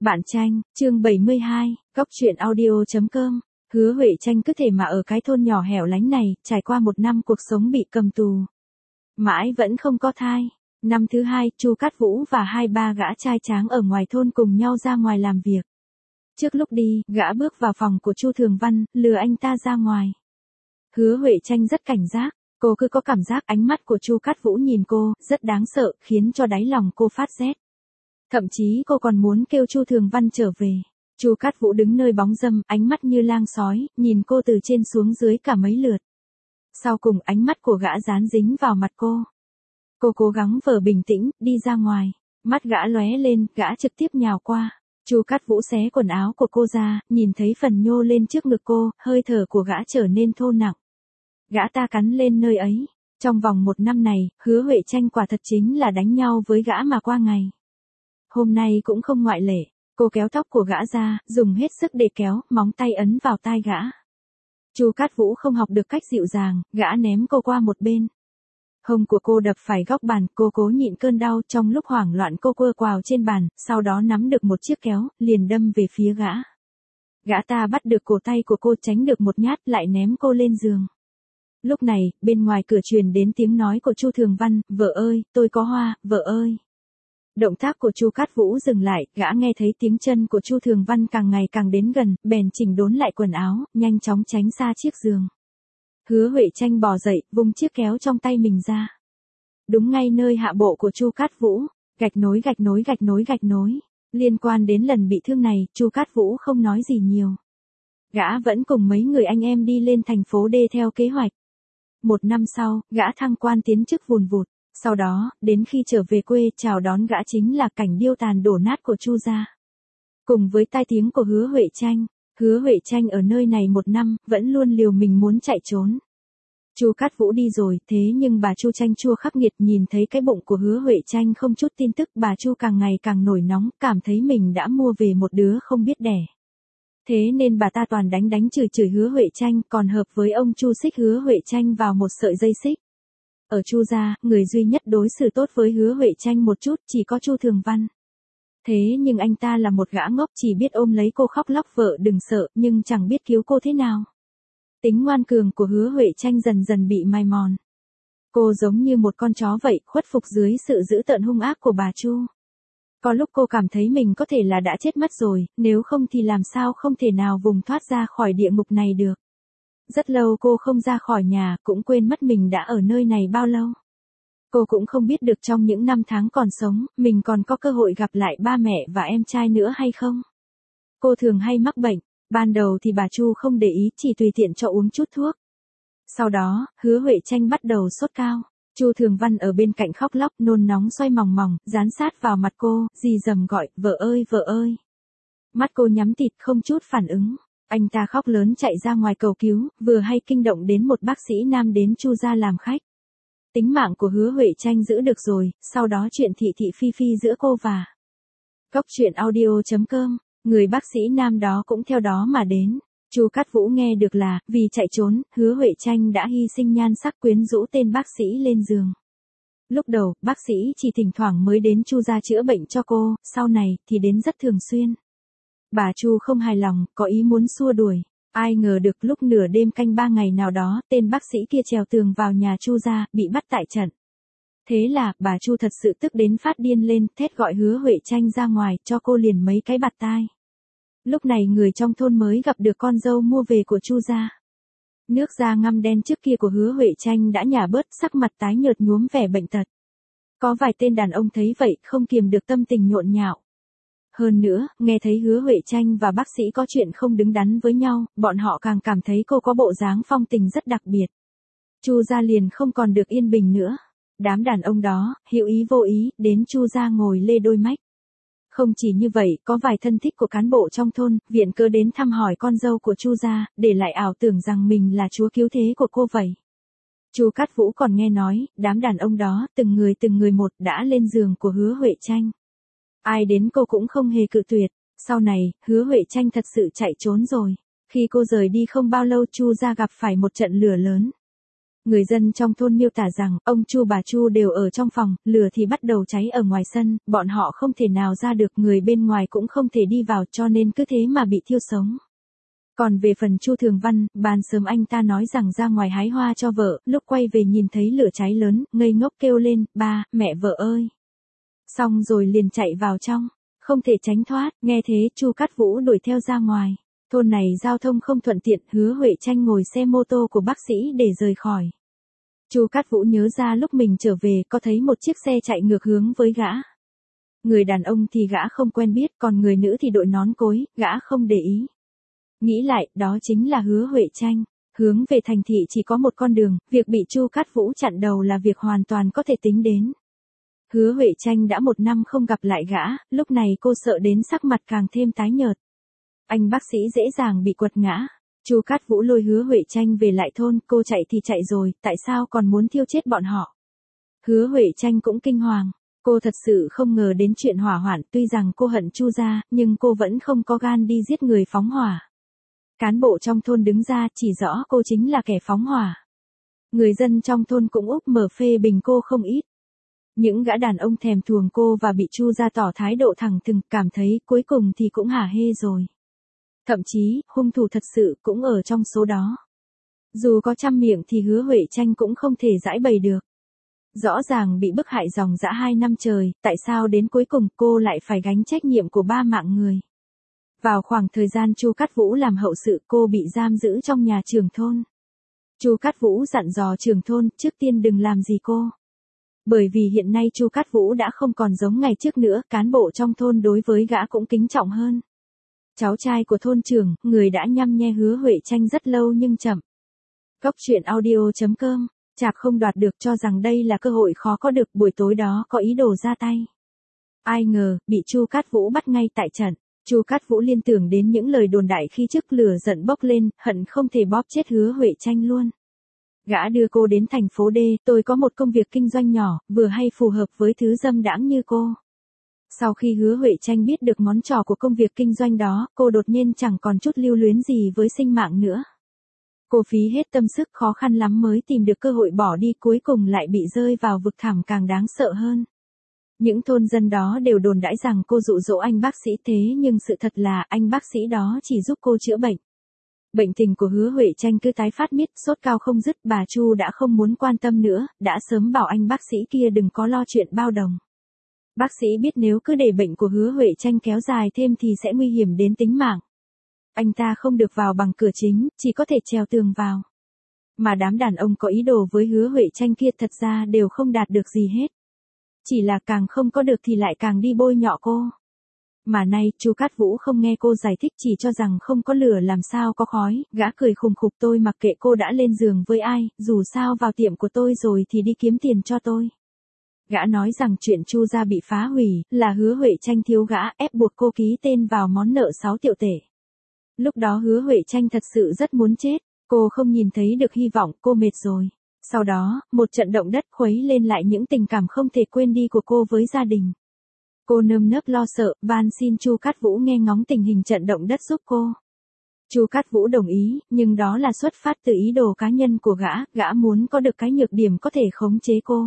Bạn tranh, chương 72, góc truyện audio.com. Hứa Huệ Tranh cứ thể mà ở cái thôn nhỏ hẻo lánh này, trải qua một năm cuộc sống bị cầm tù. Mãi vẫn không có thai. Năm thứ hai, Chu Cát Vũ và hai ba gã trai tráng ở ngoài thôn cùng nhau ra ngoài làm việc. Trước lúc đi, gã bước vào phòng của Chu Thường Văn, lừa anh ta ra ngoài. Hứa Huệ Tranh rất cảnh giác, cô cứ có cảm giác ánh mắt của Chu Cát Vũ nhìn cô, rất đáng sợ, khiến cho đáy lòng cô phát rét. Thậm chí cô còn muốn kêu Chu Thường Văn trở về. Chu Cát Vũ đứng nơi bóng râm, ánh mắt như lang sói, nhìn cô từ trên xuống dưới cả mấy lượt. Sau cùng ánh mắt của gã dán dính vào mặt cô. Cô cố gắng vờ bình tĩnh, đi ra ngoài. Mắt gã lóe lên, gã trực tiếp nhào qua. Chu Cát Vũ xé quần áo của cô ra, nhìn thấy phần nhô lên trước ngực cô, hơi thở của gã trở nên thô nặng. Gã ta cắn lên nơi ấy. Trong vòng một năm này, Hứa Huệ Tranh quả thật chính là đánh nhau với gã mà qua ngày. Hôm nay cũng không ngoại lệ, cô kéo tóc của gã ra, dùng hết sức để kéo, móng tay ấn vào tai gã. Chu Cát Vũ không học được cách dịu dàng, gã ném cô qua một bên. Hông của cô đập phải góc bàn, cô cố nhịn cơn đau, trong lúc hoảng loạn cô quơ quào trên bàn, sau đó nắm được một chiếc kéo, liền đâm về phía gã. Gã ta bắt được cổ tay của cô, tránh được một nhát, lại ném cô lên giường. Lúc này, bên ngoài cửa truyền đến tiếng nói của Chu Thường Văn, "Vợ ơi, tôi có hoa, vợ ơi." Động tác của Chu Cát Vũ dừng lại, gã nghe thấy tiếng chân của Chu Thường Văn càng ngày càng đến gần, bèn chỉnh đốn lại quần áo, nhanh chóng tránh xa chiếc giường. Hứa Huệ Tranh bò dậy, vung chiếc kéo trong tay mình ra. Đúng ngay nơi hạ bộ của Chu Cát Vũ, gạch nối gạch nối gạch nối gạch nối. Liên quan đến lần bị thương này, Chu Cát Vũ không nói gì nhiều. Gã vẫn cùng mấy người anh em đi lên thành phố D theo kế hoạch. Một năm sau, gã thăng quan tiến chức vùn vụt. Sau đó, đến khi trở về quê, chào đón gã chính là cảnh điêu tàn đổ nát của Chu gia. Cùng với tai tiếng của Hứa Huệ Tranh, Hứa Huệ Tranh ở nơi này một năm, vẫn luôn liều mình muốn chạy trốn. Chu Cát Vũ đi rồi, thế nhưng bà Chu Tranh chua khắc nghiệt nhìn thấy cái bụng của Hứa Huệ Tranh không chút tin tức, bà Chu càng ngày càng nổi nóng, cảm thấy mình đã mua về một đứa không biết đẻ. Thế nên bà ta toàn đánh chửi Hứa Huệ Tranh, còn hợp với ông Chu xích Hứa Huệ Tranh vào một sợi dây xích. Ở Chu gia, người duy nhất đối xử tốt với Hứa Huệ Tranh một chút chỉ có Chu Thường Văn. Thế nhưng anh ta là một gã ngốc, chỉ biết ôm lấy cô khóc lóc, "Vợ đừng sợ", nhưng chẳng biết cứu cô thế nào. Tính ngoan cường của Hứa Huệ Tranh dần dần bị mài mòn. Cô giống như một con chó vậy, khuất phục dưới sự dữ tợn hung ác của bà Chu. Có lúc cô cảm thấy mình có thể là đã chết mất rồi, nếu không thì làm sao không thể nào vùng thoát ra khỏi địa ngục này được. Rất lâu cô không ra khỏi nhà, cũng quên mất mình đã ở nơi này bao lâu. Cô cũng không biết được trong những năm tháng còn sống, mình còn có cơ hội gặp lại ba mẹ và em trai nữa hay không. Cô thường hay mắc bệnh, ban đầu thì bà Chu không để ý, chỉ tùy tiện cho uống chút thuốc. Sau đó, Hứa Huệ Tranh bắt đầu sốt cao. Chu Thường Văn ở bên cạnh khóc lóc, nôn nóng xoay mòng mòng, dán sát vào mặt cô, rì rầm gọi, "Vợ ơi, vợ ơi." Mắt cô nhắm tịt, không chút phản ứng. Anh ta khóc lớn chạy ra ngoài cầu cứu, vừa hay kinh động đến một bác sĩ nam đến Chu gia làm khách. Tính mạng của Hứa Huệ Tranh giữ được rồi, sau đó chuyện thị thị phi phi giữa cô và góc truyện audio.com, người bác sĩ nam đó cũng theo đó mà đến. Chu Cát Vũ nghe được là, vì chạy trốn, Hứa Huệ Tranh đã hy sinh nhan sắc quyến rũ tên bác sĩ lên giường. Lúc đầu, bác sĩ chỉ thỉnh thoảng mới đến Chu gia chữa bệnh cho cô, sau này thì đến rất thường xuyên. Bà Chu không hài lòng, có ý muốn xua đuổi. Ai ngờ được lúc nửa đêm canh 3 ngày nào đó, tên bác sĩ kia trèo tường vào nhà Chu gia, bị bắt tại trận. Thế là, bà Chu thật sự tức đến phát điên lên, thét gọi Hứa Huệ Tranh ra ngoài, cho cô liền mấy cái bạt tai. Lúc này người trong thôn mới gặp được con dâu mua về của Chu gia. Nước da ngăm đen trước kia của Hứa Huệ Tranh đã nhả bớt, sắc mặt tái nhợt nhuốm vẻ bệnh tật. Có vài tên đàn ông thấy vậy, không kiềm được tâm tình nhộn nhạo. Hơn nữa, nghe thấy Hứa Huệ Tranh và bác sĩ có chuyện không đứng đắn với nhau, bọn họ càng cảm thấy cô có bộ dáng phong tình rất đặc biệt. Chu gia liền không còn được yên bình nữa. Đám đàn ông đó, hữu ý vô ý, đến Chu gia ngồi lê đôi mách. Không chỉ như vậy, có vài thân thích của cán bộ trong thôn, viện cớ đến thăm hỏi con dâu của Chu gia, để lại ảo tưởng rằng mình là chúa cứu thế của cô vậy. Chu Cát Vũ còn nghe nói, đám đàn ông đó, từng người một đã lên giường của Hứa Huệ Tranh. Ai đến cô cũng không hề cự tuyệt. Sau này, Hứa Huệ Tranh thật sự chạy trốn rồi. Khi cô rời đi không bao lâu, Chu gia gặp phải một trận lửa lớn. Người dân trong thôn miêu tả rằng, ông Chu bà Chu đều ở trong phòng, lửa thì bắt đầu cháy ở ngoài sân, bọn họ không thể nào ra được, người bên ngoài cũng không thể đi vào, cho nên cứ thế mà bị thiêu sống. Còn về phần Chu Thường Văn, ban sớm anh ta nói rằng ra ngoài hái hoa cho vợ, lúc quay về nhìn thấy lửa cháy lớn, ngây ngốc kêu lên, ba, mẹ vợ ơi. Xong rồi liền chạy vào trong, không thể tránh thoát, nghe thế Chu Cát Vũ đuổi theo ra ngoài. Thôn này giao thông không thuận tiện, Hứa Huệ Tranh ngồi xe mô tô của bác sĩ để rời khỏi. Chu Cát Vũ nhớ ra lúc mình trở về có thấy một chiếc xe chạy ngược hướng với gã. Người đàn ông thì gã không quen biết, còn người nữ thì đội nón cối, gã không để ý. Nghĩ lại, đó chính là Hứa Huệ Tranh. Hướng về thành thị chỉ có một con đường, việc bị Chu Cát Vũ chặn đầu là việc hoàn toàn có thể tính đến. Hứa Huệ Tranh đã 1 năm không gặp lại gã, lúc này cô sợ đến sắc mặt càng thêm tái nhợt. Anh bác sĩ dễ dàng bị quật ngã. Chu Cát Vũ lôi Hứa Huệ Tranh về lại thôn, cô chạy thì chạy rồi, tại sao còn muốn thiêu chết bọn họ? Hứa Huệ Tranh cũng kinh hoàng. Cô thật sự không ngờ đến chuyện hỏa hoạn, tuy rằng cô hận Chu gia, nhưng cô vẫn không có gan đi giết người phóng hỏa. Cán bộ trong thôn đứng ra chỉ rõ cô chính là kẻ phóng hỏa. Người dân trong thôn cũng úp mở phê bình cô không ít. Những gã đàn ông thèm thuồng cô và bị Chu gia tỏ thái độ thẳng thừng, cảm thấy cuối cùng thì cũng hả hê rồi. Thậm chí, hung thủ thật sự cũng ở trong số đó. Dù có trăm miệng thì Hứa Huệ Tranh cũng không thể giãi bày được. Rõ ràng bị bức hại dòng dã 2 năm trời, tại sao đến cuối cùng cô lại phải gánh trách nhiệm của 3 mạng người? Vào khoảng thời gian Chu Cát Vũ làm hậu sự, cô bị giam giữ trong nhà trưởng thôn. Chu Cát Vũ dặn dò trưởng thôn, trước tiên đừng làm gì cô. Bởi vì hiện nay Chu Cát Vũ đã không còn giống ngày trước nữa, cán bộ trong thôn đối với gã cũng kính trọng hơn. Cháu trai của thôn trưởng, người đã nhăm nhe Hứa Huệ Tranh rất lâu nhưng chậm. Góc truyện audio.com, Chạp không đoạt được cho rằng đây là cơ hội khó có được, buổi tối đó có ý đồ ra tay. Ai ngờ, bị Chu Cát Vũ bắt ngay tại trận. Chu Cát Vũ liên tưởng đến những lời đồn đại khi trước, lửa giận bốc lên, hận không thể bóp chết Hứa Huệ Tranh luôn. Gã đưa cô đến thành phố D, tôi có một công việc kinh doanh nhỏ, vừa hay phù hợp với thứ dâm đãng như cô. Sau khi Hứa Huệ Tranh biết được ngón trỏ của công việc kinh doanh đó, cô đột nhiên chẳng còn chút lưu luyến gì với sinh mạng nữa. Cô phí hết tâm sức khó khăn lắm mới tìm được cơ hội bỏ đi, cuối cùng lại bị rơi vào vực thẳm càng đáng sợ hơn. Những thôn dân đó đều đồn đãi rằng cô dụ dỗ anh bác sĩ, thế nhưng sự thật là anh bác sĩ đó chỉ giúp cô chữa bệnh. Bệnh tình của Hứa Huệ Tranh cứ tái phát miết, sốt cao không dứt, bà Chu đã không muốn quan tâm nữa, đã sớm bảo anh bác sĩ kia đừng có lo chuyện bao đồng. Bác sĩ biết nếu cứ để bệnh của Hứa Huệ Tranh kéo dài thêm thì sẽ nguy hiểm đến tính mạng. Anh ta không được vào bằng cửa chính, chỉ có thể trèo tường vào. Mà đám đàn ông có ý đồ với Hứa Huệ Tranh kia thật ra đều không đạt được gì hết. Chỉ là càng không có được thì lại càng đi bôi nhọ cô. Mà nay, Chu Cát Vũ không nghe cô giải thích, chỉ cho rằng không có lửa làm sao có khói, gã cười khùng khục, tôi mặc kệ cô đã lên giường với ai, dù sao vào tiệm của tôi rồi thì đi kiếm tiền cho tôi. Gã nói rằng chuyện Chu gia bị phá hủy, là Hứa Huệ Tranh thiếu gã, ép buộc cô ký tên vào món nợ 6 triệu tệ. Lúc đó Hứa Huệ Tranh thật sự rất muốn chết, cô không nhìn thấy được hy vọng, cô mệt rồi. Sau đó, một trận động đất khuấy lên lại những tình cảm không thể quên đi của cô với gia đình. Cô nơm nớp lo sợ, van xin Chu Cát Vũ nghe ngóng tình hình trận động đất giúp cô. Chu Cát Vũ đồng ý, nhưng đó là xuất phát từ ý đồ cá nhân của gã muốn có được cái nhược điểm có thể khống chế cô.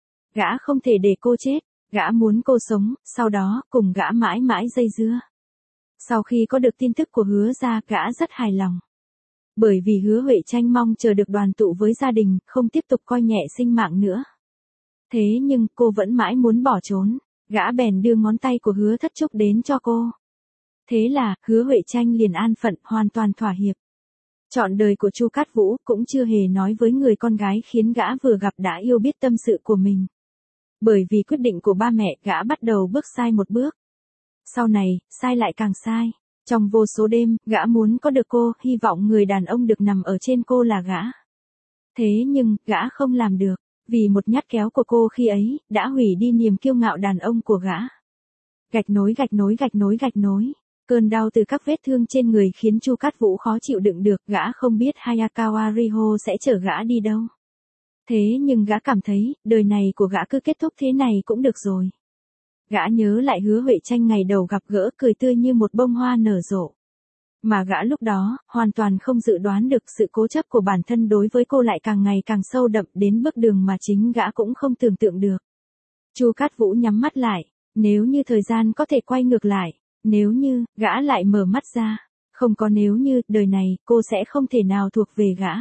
Gã không thể để cô chết, gã muốn cô sống, sau đó, cùng gã mãi mãi dây dưa. Sau khi có được tin tức của Hứa gia, gã rất hài lòng. Bởi vì Hứa Huệ Tranh mong chờ được đoàn tụ với gia đình, không tiếp tục coi nhẹ sinh mạng nữa. Thế nhưng, cô vẫn mãi muốn bỏ trốn, gã bèn đưa ngón tay của Hứa Thất Trúc đến cho cô. Thế là, Hứa Huệ Tranh liền an phận, hoàn toàn thỏa hiệp. Trọn đời của Chu Cát Vũ cũng chưa hề nói với người con gái khiến gã vừa gặp đã yêu biết tâm sự của mình. Bởi vì quyết định của ba mẹ, gã bắt đầu bước sai một bước. Sau này, sai lại càng sai. Trong vô số đêm, gã muốn có được cô, hy vọng người đàn ông được nằm ở trên cô là gã. Thế nhưng, gã không làm được, vì một nhát kéo của cô khi ấy, đã hủy đi niềm kiêu ngạo đàn ông của gã. Gạch nối gạch nối gạch nối gạch nối. Cơn đau từ các vết thương trên người khiến Chu Cát Vũ khó chịu đựng được, gã không biết Hayakawa Riho sẽ chở gã đi đâu. Thế nhưng gã cảm thấy, đời này của gã cứ kết thúc thế này cũng được rồi. Gã nhớ lại Hứa Huệ Tranh ngày đầu gặp gỡ, cười tươi như một bông hoa nở rộ. Mà gã lúc đó, hoàn toàn không dự đoán được sự cố chấp của bản thân đối với cô lại càng ngày càng sâu đậm đến bước đường mà chính gã cũng không tưởng tượng được. Chu Cát Vũ nhắm mắt lại, nếu như thời gian có thể quay ngược lại, nếu như, gã lại mở mắt ra, không có nếu như, đời này, cô sẽ không thể nào thuộc về gã.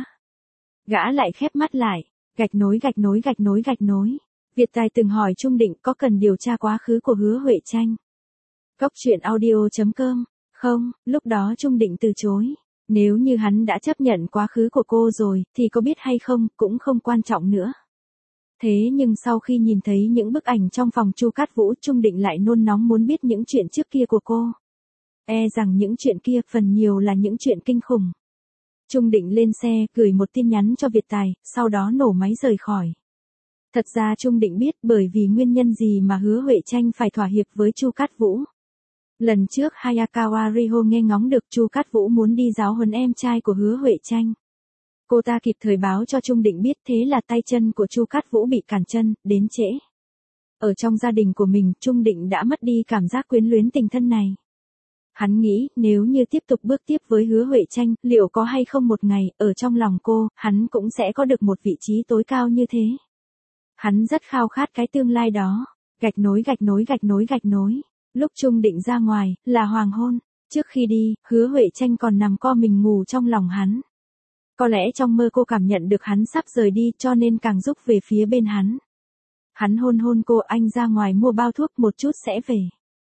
Gã lại khép mắt lại, gạch nối gạch nối gạch nối gạch nối. Việt Tài từng hỏi Trung Định có cần điều tra quá khứ của Hứa Huệ Tranh. Cốc truyện audio.com. Không, lúc đó Trung Định từ chối. Nếu như hắn đã chấp nhận quá khứ của cô rồi, thì có biết hay không, cũng không quan trọng nữa. Thế nhưng sau khi nhìn thấy những bức ảnh trong phòng Chu Cát Vũ, Trung Định lại nôn nóng muốn biết những chuyện trước kia của cô. E rằng những chuyện kia phần nhiều là những chuyện kinh khủng. Trung Định lên xe, gửi một tin nhắn cho Việt Tài, sau đó nổ máy rời khỏi. Thật ra Trung Định biết bởi vì nguyên nhân gì mà Hứa Huệ Tranh phải thỏa hiệp với Chu Cát Vũ. Lần trước Hayakawa Riho nghe ngóng được Chu Cát Vũ muốn đi giáo huấn em trai của Hứa Huệ Tranh. Cô ta kịp thời báo cho Trung Định biết, thế là tay chân của Chu Cát Vũ bị cản chân, đến trễ. Ở trong gia đình của mình, Trung Định đã mất đi cảm giác quyến luyến tình thân này. Hắn nghĩ, nếu như tiếp tục bước tiếp với Hứa Huệ Tranh, liệu có hay không một ngày, ở trong lòng cô, hắn cũng sẽ có được một vị trí tối cao như thế. Hắn rất khao khát cái tương lai đó. Gạch nối gạch nối gạch nối gạch nối. Lúc Trung Định ra ngoài, là hoàng hôn. Trước khi đi, Hứa Huệ Tranh còn nằm co mình ngủ trong lòng hắn. Có lẽ trong mơ cô cảm nhận được hắn sắp rời đi cho nên càng rúc về phía bên hắn. Hắn hôn hôn cô, anh ra ngoài mua bao thuốc một chút sẽ về.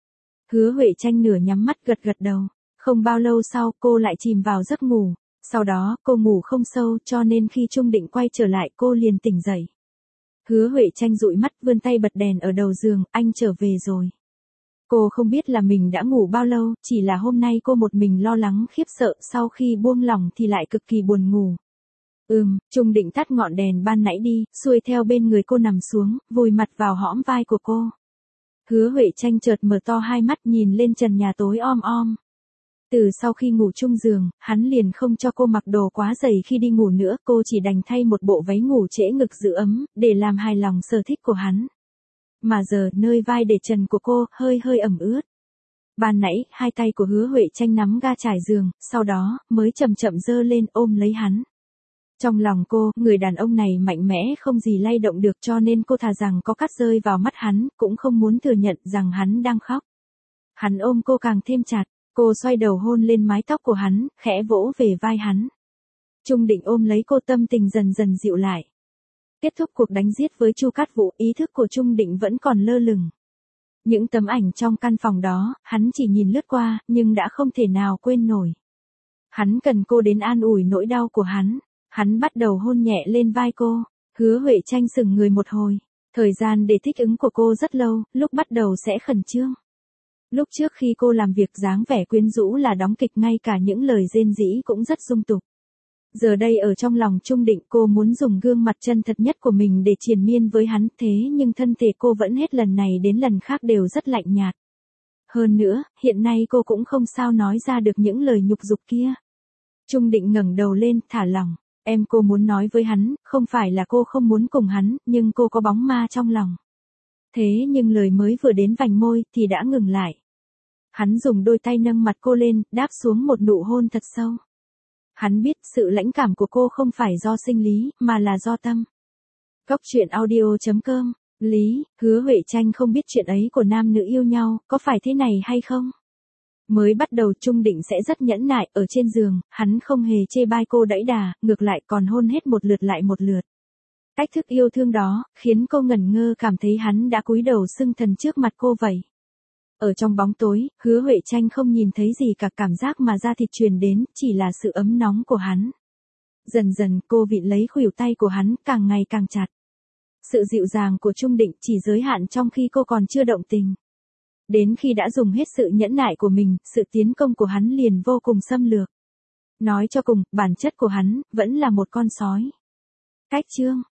Hứa Huệ Tranh nửa nhắm mắt gật gật đầu. Không bao lâu sau cô lại chìm vào giấc ngủ. Sau đó cô ngủ không sâu cho nên khi Trung Định quay trở lại cô liền tỉnh dậy. Hứa Huệ Tranh dụi mắt vươn tay bật đèn ở đầu giường, anh trở về rồi. Cô không biết là mình đã ngủ bao lâu, chỉ là hôm nay cô một mình lo lắng khiếp sợ, sau khi buông lỏng thì lại cực kỳ buồn ngủ. Trung Định tắt ngọn đèn ban nãy đi, xuôi theo bên người cô nằm xuống, vùi mặt vào hõm vai của cô. Hứa Huệ Tranh chợt mở to hai mắt nhìn lên trần nhà tối om om. Từ sau khi ngủ chung giường, hắn liền không cho cô mặc đồ quá dày khi đi ngủ nữa, cô chỉ đành thay một bộ váy ngủ trễ ngực giữ ấm, để làm hài lòng sở thích của hắn. Mà giờ, nơi vai để trần của cô, hơi hơi ẩm ướt. Ban nãy, hai tay của Hứa Huệ Tranh nắm ga trải giường, sau đó, mới chậm chậm giơ lên ôm lấy hắn. Trong lòng cô, người đàn ông này mạnh mẽ không gì lay động được cho nên cô thà rằng có cát rơi vào mắt hắn, cũng không muốn thừa nhận rằng hắn đang khóc. Hắn ôm cô càng thêm chặt, cô xoay đầu hôn lên mái tóc của hắn, khẽ vỗ về vai hắn. Trung Định ôm lấy cô, tâm tình dần dần dịu lại. Kết thúc cuộc đánh giết với Chu Cát Vũ, ý thức của Trung Định vẫn còn lơ lửng. Những tấm ảnh trong căn phòng đó, hắn chỉ nhìn lướt qua, nhưng đã không thể nào quên nổi. Hắn cần cô đến an ủi nỗi đau của hắn. Hắn bắt đầu hôn nhẹ lên vai cô. Hứa Huệ Tranh sững người một hồi. Thời gian để thích ứng của cô rất lâu, lúc bắt đầu sẽ khẩn trương. Lúc trước khi cô làm việc dáng vẻ quyến rũ là đóng kịch, ngay cả những lời rên rỉ cũng rất dung tục. Giờ đây ở trong lòng Trung Định, cô muốn dùng gương mặt chân thật nhất của mình để triền miên với hắn, thế nhưng thân thể cô vẫn hết lần này đến lần khác đều rất lạnh nhạt. Hơn nữa, hiện nay cô cũng không sao nói ra được những lời nhục dục kia. Trung Định ngẩng đầu lên, thả lỏng. Cô muốn nói với hắn, không phải là cô không muốn cùng hắn, nhưng cô có bóng ma trong lòng. Thế nhưng lời mới vừa đến vành môi, thì đã ngừng lại. Hắn dùng đôi tay nâng mặt cô lên, đáp xuống một nụ hôn thật sâu. Hắn biết sự lãnh cảm của cô không phải do sinh lý, mà là do tâm. Cốc truyện audio.com. Lý, Hứa Huệ Tranh không biết chuyện ấy của nam nữ yêu nhau, có phải thế này hay không? Mới bắt đầu Trung Định sẽ rất nhẫn nại, ở trên giường, hắn không hề chê bai cô đẫy đà, ngược lại còn hôn hết một lượt lại một lượt. Cách thức yêu thương đó, khiến cô ngẩn ngơ cảm thấy hắn đã cúi đầu xưng thần trước mặt cô vậy. Ở trong bóng tối, Hứa Huệ Tranh không nhìn thấy gì cả, cảm giác mà da thịt truyền đến, chỉ là sự ấm nóng của hắn. Dần dần cô vịn lấy khuỷu tay của hắn, càng ngày càng chặt. Sự dịu dàng của Trung Định chỉ giới hạn trong khi cô còn chưa động tình. Đến khi đã dùng hết sự nhẫn nại của mình, sự tiến công của hắn liền vô cùng xâm lược. Nói cho cùng, bản chất của hắn, vẫn là một con sói. Cách chương